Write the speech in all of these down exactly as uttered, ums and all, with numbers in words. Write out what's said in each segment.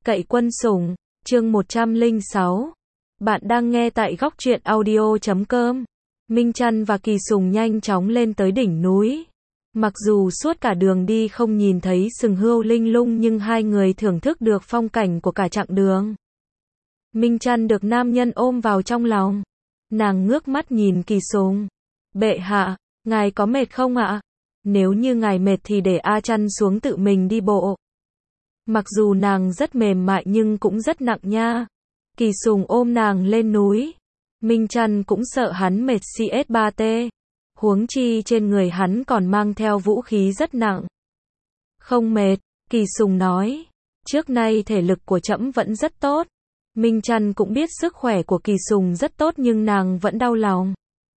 Cậy quân sủng, chương một trăm lẻ sáu. Bạn đang nghe tại góc truyện audio chấm com. Minh Trăn và Kỳ Sùng nhanh chóng lên tới đỉnh núi. Mặc dù suốt cả đường đi không nhìn thấy sừng hươu linh lung nhưng hai người thưởng thức được phong cảnh của cả chặng đường. Minh Trăn được nam nhân ôm vào trong lòng. Nàng ngước mắt nhìn Kỳ Sùng. Bệ hạ, ngài có mệt không ạ? Nếu như ngài mệt thì để A Trăn xuống tự mình đi bộ. Mặc dù nàng rất mềm mại nhưng cũng rất nặng nha. Kỳ Sùng ôm nàng lên núi. Minh Trăn cũng sợ hắn mệt xê ét ba tê. Huống chi trên người hắn còn mang theo vũ khí rất nặng. Không mệt, Kỳ Sùng nói. Trước nay thể lực của trẫm vẫn rất tốt. Minh Trăn cũng biết sức khỏe của Kỳ Sùng rất tốt nhưng nàng vẫn đau lòng.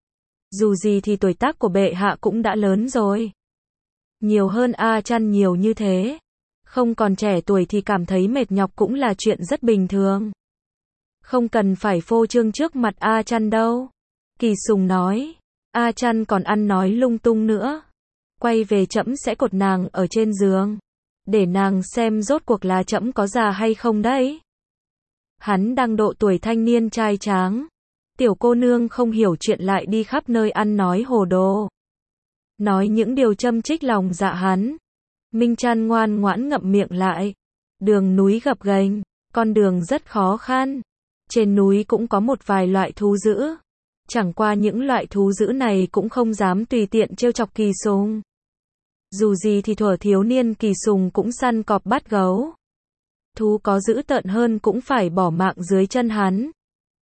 Dù gì thì tuổi tác của bệ hạ cũng đã lớn rồi. Nhiều hơn A Trăn nhiều như thế. Không còn trẻ tuổi thì cảm thấy mệt nhọc cũng là chuyện rất bình thường. Không cần phải phô trương trước mặt A Trăn đâu. Kỳ Sùng nói. A Trăn còn ăn nói lung tung nữa. Quay về trẫm sẽ cột nàng ở trên giường. Để nàng xem rốt cuộc là trẫm có già hay không đấy. Hắn đang độ tuổi thanh niên trai tráng. Tiểu cô nương không hiểu chuyện lại đi khắp nơi ăn nói hồ đồ. Nói những điều châm chích lòng dạ hắn. Minh Trăn ngoan ngoãn ngậm miệng lại. Đường núi gập ghềnh, con đường rất khó khăn. Trên núi cũng có một vài loại thú dữ. Chẳng qua những loại thú dữ này cũng không dám tùy tiện trêu chọc Kỳ Sùng. Dù gì thì thuở thiếu niên Kỳ Sùng cũng săn cọp bắt gấu. Thú có dữ tợn hơn cũng phải bỏ mạng dưới chân hắn.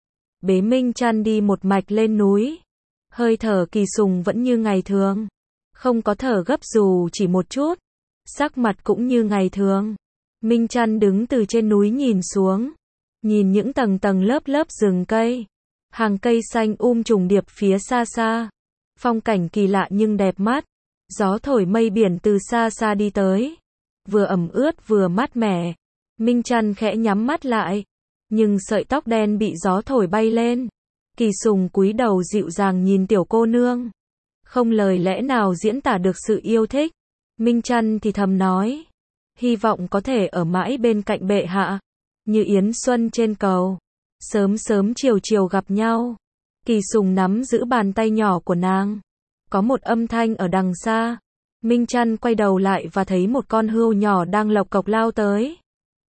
Bế Minh Trăn đi một mạch lên núi. Hơi thở Kỳ Sùng vẫn như ngày thường. Không có thở gấp dù chỉ một chút. Sắc mặt cũng như ngày thường. Minh Trăn đứng từ trên núi nhìn xuống. Nhìn những tầng tầng lớp lớp rừng cây. Hàng cây xanh um trùng điệp phía xa xa. Phong cảnh kỳ lạ nhưng đẹp mắt. Gió thổi mây biển từ xa xa đi tới. Vừa ẩm ướt vừa mát mẻ. Minh Trăn khẽ nhắm mắt lại. Nhưng sợi tóc đen bị gió thổi bay lên. Kỳ Sùng cúi đầu dịu dàng nhìn tiểu cô nương. Không lời lẽ nào diễn tả được sự yêu thích. Minh Trăn thì thầm nói. Hy vọng có thể ở mãi bên cạnh bệ hạ. Như yến xuân trên cầu. Sớm sớm chiều chiều gặp nhau. Kỳ Sùng nắm giữ bàn tay nhỏ của nàng. Có một âm thanh ở đằng xa. Minh Trăn quay đầu lại và thấy một con hươu nhỏ đang lộc cộc lao tới.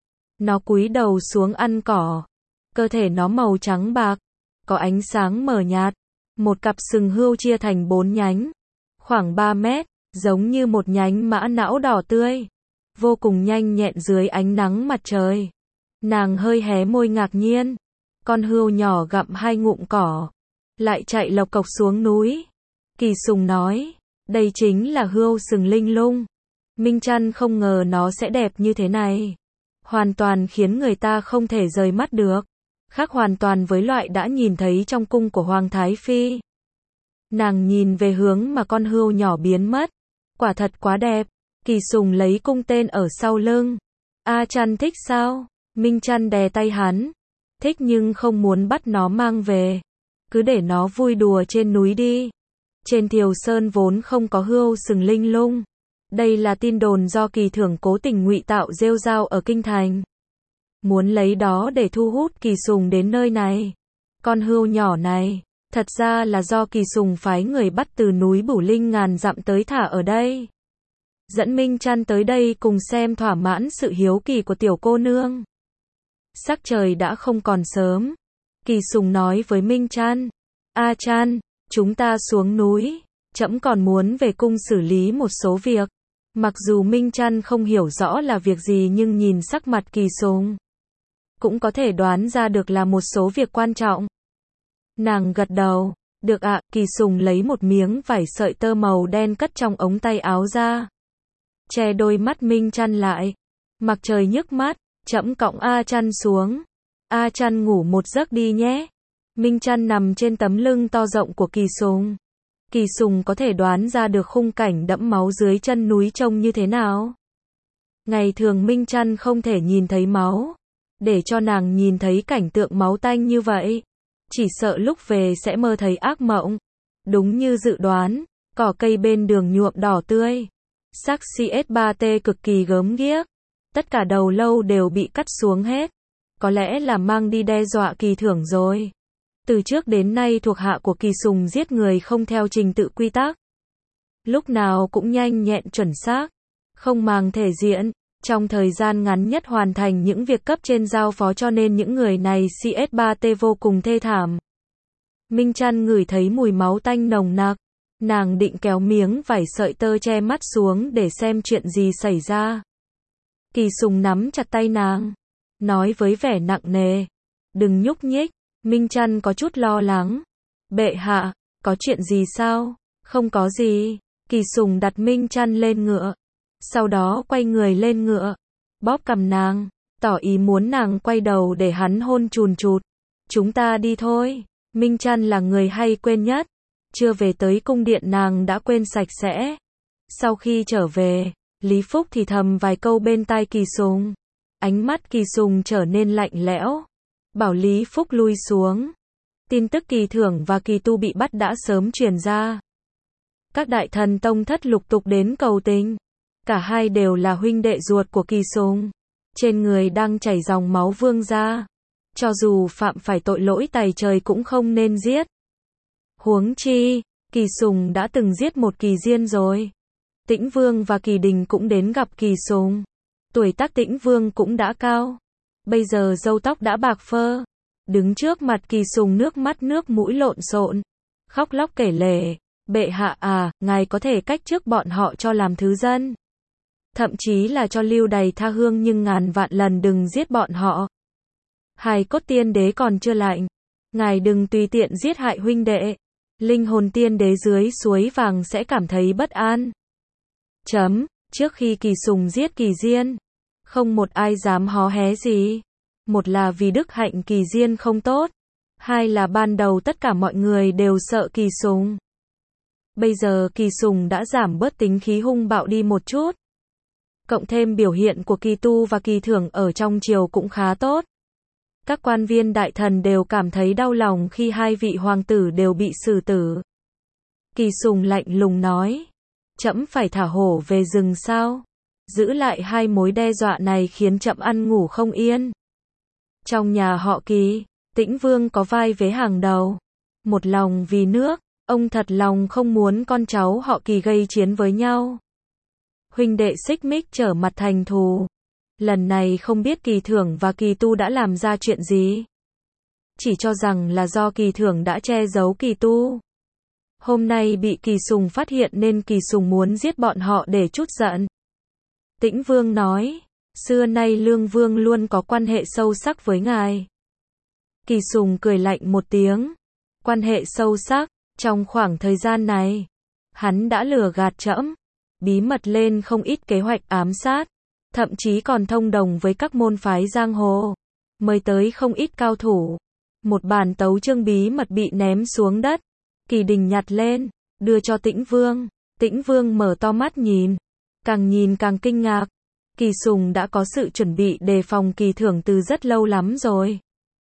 Nó cúi đầu xuống ăn cỏ. Cơ thể nó màu trắng bạc. Có ánh sáng mờ nhạt. Một cặp sừng hươu chia thành bốn nhánh. Khoảng ba mét. Giống như một nhánh mã não đỏ tươi. Vô cùng nhanh nhẹn dưới ánh nắng mặt trời. Nàng hơi hé môi ngạc nhiên. Con hươu nhỏ gặm hai ngụm cỏ. Lại chạy lộc cộc xuống núi. Kỳ Sùng nói. Đây chính là hươu sừng linh lung. Minh Trăn không ngờ nó sẽ đẹp như thế này. Hoàn toàn khiến người ta không thể rời mắt được. Khác hoàn toàn với loại đã nhìn thấy trong cung của Hoàng Thái Phi. Nàng nhìn về hướng mà con hươu nhỏ biến mất. Quả thật quá đẹp. Kỳ Sùng lấy cung tên ở sau lưng. A Trăn thích sao? Minh Trăn đè tay hắn. Thích nhưng không muốn bắt nó mang về. Cứ để nó vui đùa trên núi đi. Trên Thiều Sơn vốn không có hươu sừng linh lung. Đây là tin đồn do Kỳ Thưởng cố tình ngụy tạo rêu rao ở kinh thành. Muốn lấy đó để thu hút Kỳ Sùng đến nơi này. Con hươu nhỏ này, thật ra là do Kỳ Sùng phái người bắt từ núi Bửu Linh ngàn dặm tới thả ở đây. Dẫn Minh Trăn tới đây cùng xem thỏa mãn sự hiếu kỳ của tiểu cô nương. Sắc trời đã không còn sớm. Kỳ Sùng nói với Minh Trăn. A Trăn, chúng ta xuống núi. Trẫm còn muốn về cung xử lý một số việc. Mặc dù Minh Trăn không hiểu rõ là việc gì nhưng nhìn sắc mặt Kỳ Sùng. Cũng có thể đoán ra được là một số việc quan trọng. Nàng gật đầu. Được ạ, Kỳ Sùng lấy một miếng vải sợi tơ màu đen cất trong ống tay áo ra. Che đôi mắt Minh Trăn lại. Mặc trời nhức mắt, trẫm cõng A Trăn xuống. A Trăn ngủ một giấc đi nhé. Minh Trăn nằm trên tấm lưng to rộng của Kỳ Sùng. Kỳ Sùng có thể đoán ra được khung cảnh đẫm máu dưới chân núi trông như thế nào. Ngày thường Minh Trăn không thể nhìn thấy máu. Để cho nàng nhìn thấy cảnh tượng máu tanh như vậy. Chỉ sợ lúc về sẽ mơ thấy ác mộng. Đúng như dự đoán, cỏ cây bên đường nhuộm đỏ tươi. Sắc xê ét ba tê cực kỳ gớm ghiếc. Tất cả đầu lâu đều bị cắt xuống hết. Có lẽ là mang đi đe dọa Kỳ Thưởng rồi. Từ trước đến nay thuộc hạ của Kỳ Sùng giết người không theo trình tự quy tắc. Lúc nào cũng nhanh nhẹn chuẩn xác, không màng thể diện, trong thời gian ngắn nhất hoàn thành những việc cấp trên giao phó, cho nên những người này xê ét ba tê vô cùng thê thảm. Minh Trăn ngửi thấy mùi máu tanh nồng nặc, nàng định kéo miếng vải sợi tơ che mắt xuống để xem chuyện gì xảy ra. Kỳ Sùng nắm chặt tay nàng, nói với vẻ nặng nề, đừng nhúc nhích. Minh Trăn có chút lo lắng. Bệ hạ, có chuyện gì sao? Không có gì. Kỳ Sùng đặt Minh Trăn lên ngựa, sau đó quay người lên ngựa, bóp cằm nàng, tỏ ý muốn nàng quay đầu để hắn hôn chùn chụt. Chúng ta đi thôi. Minh Trăn là người hay quên nhất. Chưa về tới cung điện nàng đã quên sạch sẽ. Sau khi trở về, Lý Phúc thì thầm vài câu bên tai Kỳ Sùng. Ánh mắt Kỳ Sùng trở nên lạnh lẽo, bảo Lý Phúc lui xuống. Tin tức Kỳ Thưởng và Kỳ Tu bị bắt đã sớm truyền ra. Các đại thần tông thất lục tục đến cầu tình. Cả hai đều là huynh đệ ruột của Kỳ Sùng. Trên người đang chảy dòng máu vương gia. Cho dù phạm phải tội lỗi tày trời cũng không nên giết. Huống chi, Kỳ Sùng đã từng giết một Kỳ Diên rồi. Tĩnh Vương và Kỳ Đình cũng đến gặp Kỳ Sùng. Tuổi tác Tĩnh Vương cũng đã cao. Bây giờ râu tóc đã bạc phơ. Đứng trước mặt Kỳ Sùng nước mắt nước mũi lộn xộn, khóc lóc kể lể. Bệ hạ à, ngài có thể cách chức bọn họ cho làm thứ dân. Thậm chí là cho lưu đày tha hương, nhưng ngàn vạn lần đừng giết bọn họ. Hài cốt tiên đế còn chưa lạnh. Ngài đừng tùy tiện giết hại huynh đệ. Linh hồn tiên đế dưới suối vàng sẽ cảm thấy bất an. Chấm, trước khi Kỳ Sùng giết Kỳ Diên, không một ai dám hó hé gì. Một là vì đức hạnh Kỳ Diên không tốt. Hai là ban đầu tất cả mọi người đều sợ Kỳ Sùng. Bây giờ Kỳ Sùng đã giảm bớt tính khí hung bạo đi một chút. Cộng thêm biểu hiện của Kỳ Tu và Kỳ Thưởng ở trong triều cũng khá tốt. Các quan viên đại thần đều cảm thấy đau lòng khi hai vị hoàng tử đều bị xử tử. Kỳ Sùng lạnh lùng nói, trẫm phải thả hổ về rừng sao? Giữ lại hai mối đe dọa này khiến trẫm ăn ngủ không yên. Trong nhà họ Kỳ, Tĩnh Vương có vai vế hàng đầu. Một lòng vì nước, ông thật lòng không muốn con cháu họ Kỳ gây chiến với nhau. Huynh đệ xích mích trở mặt thành thù. Lần này không biết Kỳ Thưởng và Kỳ Tu đã làm ra chuyện gì. Chỉ cho rằng là do Kỳ Thưởng đã che giấu Kỳ Tu. Hôm nay bị Kỳ Sùng phát hiện nên Kỳ Sùng muốn giết bọn họ để trút giận. Tĩnh Vương nói, xưa nay Lương Vương luôn có quan hệ sâu sắc với ngài. Kỳ Sùng cười lạnh một tiếng. Quan hệ sâu sắc, trong khoảng thời gian này, hắn đã lừa gạt trẫm, bí mật lên không ít kế hoạch ám sát, thậm chí còn thông đồng với các môn phái giang hồ, mời tới không ít cao thủ. Một bản tấu chương bí mật bị ném xuống đất, Kỳ Đình nhặt lên, đưa cho Tĩnh Vương. Tĩnh Vương mở to mắt nhìn, càng nhìn càng kinh ngạc. Kỳ Sùng đã có sự chuẩn bị đề phòng Kỳ Thưởng từ rất lâu lắm rồi.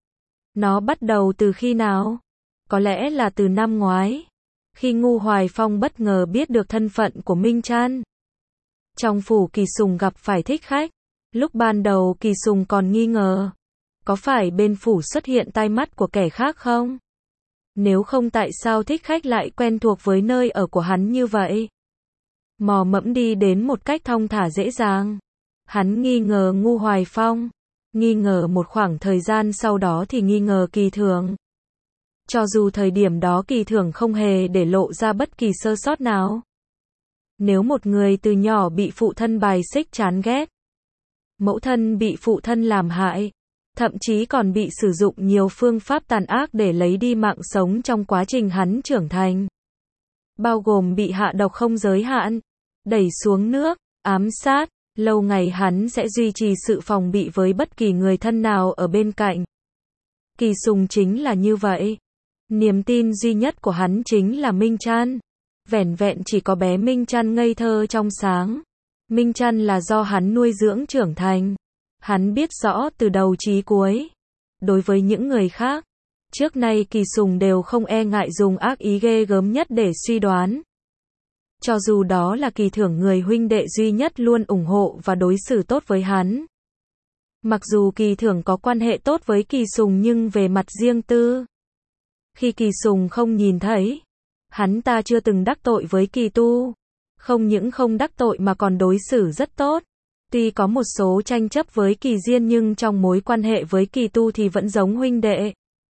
Nó bắt đầu từ khi nào? Có lẽ là từ năm ngoái, khi Ngu Hoài Phong bất ngờ biết được thân phận của Minh Trăn. Trong phủ Kỳ Sùng gặp phải thích khách. Lúc ban đầu Kỳ Sùng còn nghi ngờ, có phải bên phủ xuất hiện tai mắt của kẻ khác không? Nếu không tại sao thích khách lại quen thuộc với nơi ở của hắn như vậy? Mò mẫm đi đến một cách thong thả dễ dàng. Hắn nghi ngờ Ngu Hoài Phong, nghi ngờ một khoảng thời gian sau đó thì nghi ngờ Kỳ Thưởng. Cho dù thời điểm đó Kỳ Thưởng không hề để lộ ra bất kỳ sơ sót nào. Nếu một người từ nhỏ bị phụ thân bài xích chán ghét, mẫu thân bị phụ thân làm hại, thậm chí còn bị sử dụng nhiều phương pháp tàn ác để lấy đi mạng sống trong quá trình hắn trưởng thành, bao gồm bị hạ độc không giới hạn, đẩy xuống nước, ám sát, lâu ngày hắn sẽ duy trì sự phòng bị với bất kỳ người thân nào ở bên cạnh. Kỳ Sùng chính là như vậy. Niềm tin duy nhất của hắn chính là Minh Trăn. Vẻn vẹn chỉ có bé Minh Trăn ngây thơ trong sáng. Minh Trăn là do hắn nuôi dưỡng trưởng thành. Hắn biết rõ từ đầu chí cuối. Đối với những người khác, trước nay Kỳ Sùng đều không e ngại dùng ác ý ghê gớm nhất để suy đoán. Cho dù đó là Kỳ Thưởng, người huynh đệ duy nhất luôn ủng hộ và đối xử tốt với hắn. Mặc dù Kỳ Thưởng có quan hệ tốt với Kỳ Sùng nhưng về mặt riêng tư, khi Kỳ Sùng không nhìn thấy, hắn ta chưa từng đắc tội với Kỳ Tu. Không những không đắc tội mà còn đối xử rất tốt. Tuy có một số tranh chấp với Kỳ Diên nhưng trong mối quan hệ với Kỳ Tu thì vẫn giống huynh đệ.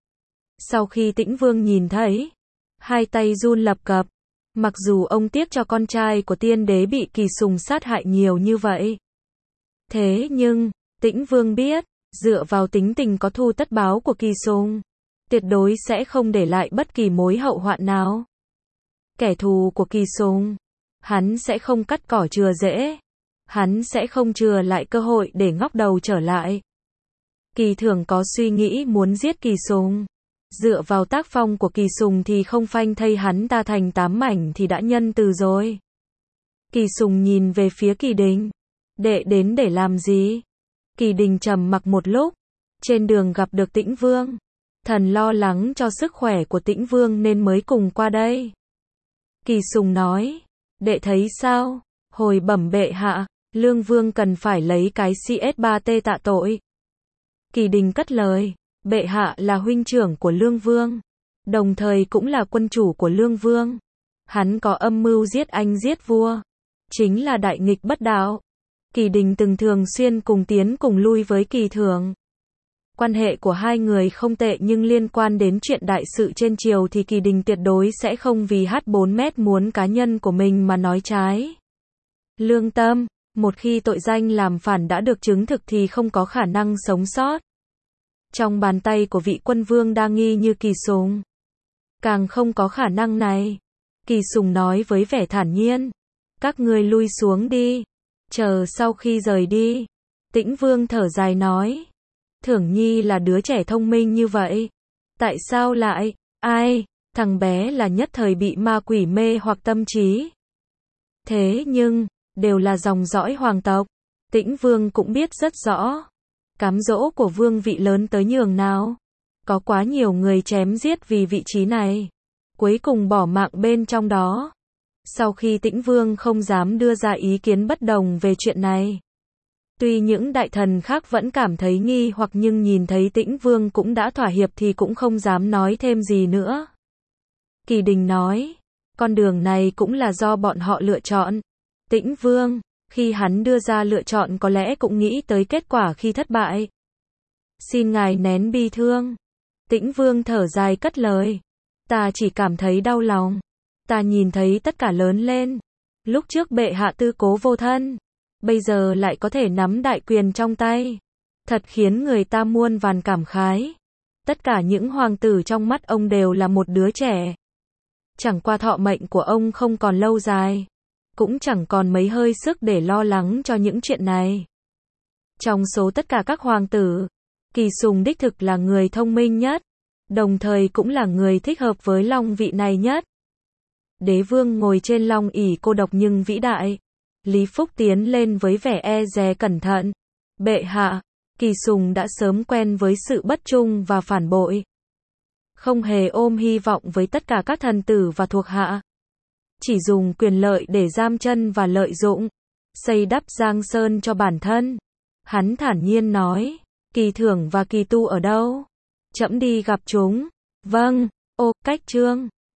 Sau khi Tĩnh Vương nhìn thấy, hai tay run lập cập. Mặc dù ông tiếc cho con trai của tiên đế bị Kỳ Sùng sát hại nhiều như vậy. Thế nhưng, Tĩnh Vương biết, dựa vào tính tình có thù tất báo của Kỳ Sùng, tuyệt đối sẽ không để lại bất kỳ mối hậu hoạn nào. Kẻ thù của Kỳ Sùng, hắn sẽ không cắt cỏ chừa rễ. Hắn sẽ không chừa lại cơ hội để ngóc đầu trở lại. Kỳ Thưởng có suy nghĩ muốn giết Kỳ Sùng. Dựa vào tác phong của Kỳ Sùng thì không phanh thây hắn ta thành tám mảnh thì đã nhân từ rồi. Kỳ Sùng nhìn về phía Kỳ Đình. Đệ đến để làm gì? Kỳ Đình trầm mặc một lúc. Trên đường gặp được Tĩnh Vương. Thần lo lắng cho sức khỏe của Tĩnh Vương nên mới cùng qua đây. Kỳ Sùng nói. Đệ thấy sao? Hồi bẩm bệ hạ, Lương Vương cần phải lấy cái C S ba T tạ tội. Kỳ Đình cất lời. Bệ hạ là huynh trưởng của Lương Vương, đồng thời cũng là quân chủ của Lương Vương. Hắn có âm mưu giết anh giết vua, chính là đại nghịch bất đạo. Kỳ Đình từng thường xuyên cùng tiến cùng lui với Kỳ Thưởng. Quan hệ của hai người không tệ nhưng liên quan đến chuyện đại sự trên triều thì Kỳ Đình tuyệt đối sẽ không vì hát bốn mét muốn cá nhân của mình mà nói trái lương tâm. Một khi tội danh làm phản đã được chứng thực thì không có khả năng sống sót. Trong bàn tay của vị quân vương đa nghi như Kỳ Sùng, càng không có khả năng này. Kỳ Sùng nói với vẻ thản nhiên. Các ngươi lui xuống đi. Chờ sau khi rời đi, Tĩnh Vương thở dài nói. Thưởng Nhi là đứa trẻ thông minh như vậy. Tại sao lại, ai, thằng bé là nhất thời bị ma quỷ mê hoặc tâm trí. Thế nhưng, đều là dòng dõi hoàng tộc. Tĩnh Vương cũng biết rất rõ. Cám dỗ của vương vị lớn tới nhường nào. Có quá nhiều người chém giết vì vị trí này. Cuối cùng bỏ mạng bên trong đó. Sau khi Tĩnh Vương không dám đưa ra ý kiến bất đồng về chuyện này. Tuy những đại thần khác vẫn cảm thấy nghi hoặc nhưng nhìn thấy Tĩnh Vương cũng đã thỏa hiệp thì cũng không dám nói thêm gì nữa. Kỳ Đình nói. Con đường này cũng là do bọn họ lựa chọn. Tĩnh Vương, khi hắn đưa ra lựa chọn có lẽ cũng nghĩ tới kết quả khi thất bại. Xin ngài nén bi thương. Tĩnh Vương thở dài cất lời. Ta chỉ cảm thấy đau lòng. Ta nhìn thấy tất cả lớn lên. Lúc trước bệ hạ tư cố vô thân. Bây giờ lại có thể nắm đại quyền trong tay. Thật khiến người ta muôn vàn cảm khái. Tất cả những hoàng tử trong mắt ông đều là một đứa trẻ. Chẳng qua thọ mệnh của ông không còn lâu dài. Cũng chẳng còn mấy hơi sức để lo lắng cho những chuyện này. Trong số tất cả các hoàng tử, Kỳ Sùng đích thực là người thông minh nhất, đồng thời cũng là người thích hợp với long vị này nhất. Đế vương ngồi trên long ỷ cô độc nhưng vĩ đại. Lý Phúc tiến lên với vẻ e dè cẩn thận. Bệ hạ, Kỳ Sùng đã sớm quen với sự bất trung và phản bội. Không hề ôm hy vọng với tất cả các thần tử và thuộc hạ. Chỉ dùng quyền lợi để giam chân và lợi dụng, xây đắp giang sơn cho bản thân. Hắn thản nhiên nói, Kỳ Thưởng và Kỳ Tu ở đâu? Trẫm đi gặp chúng. Vâng, ô, cách trương.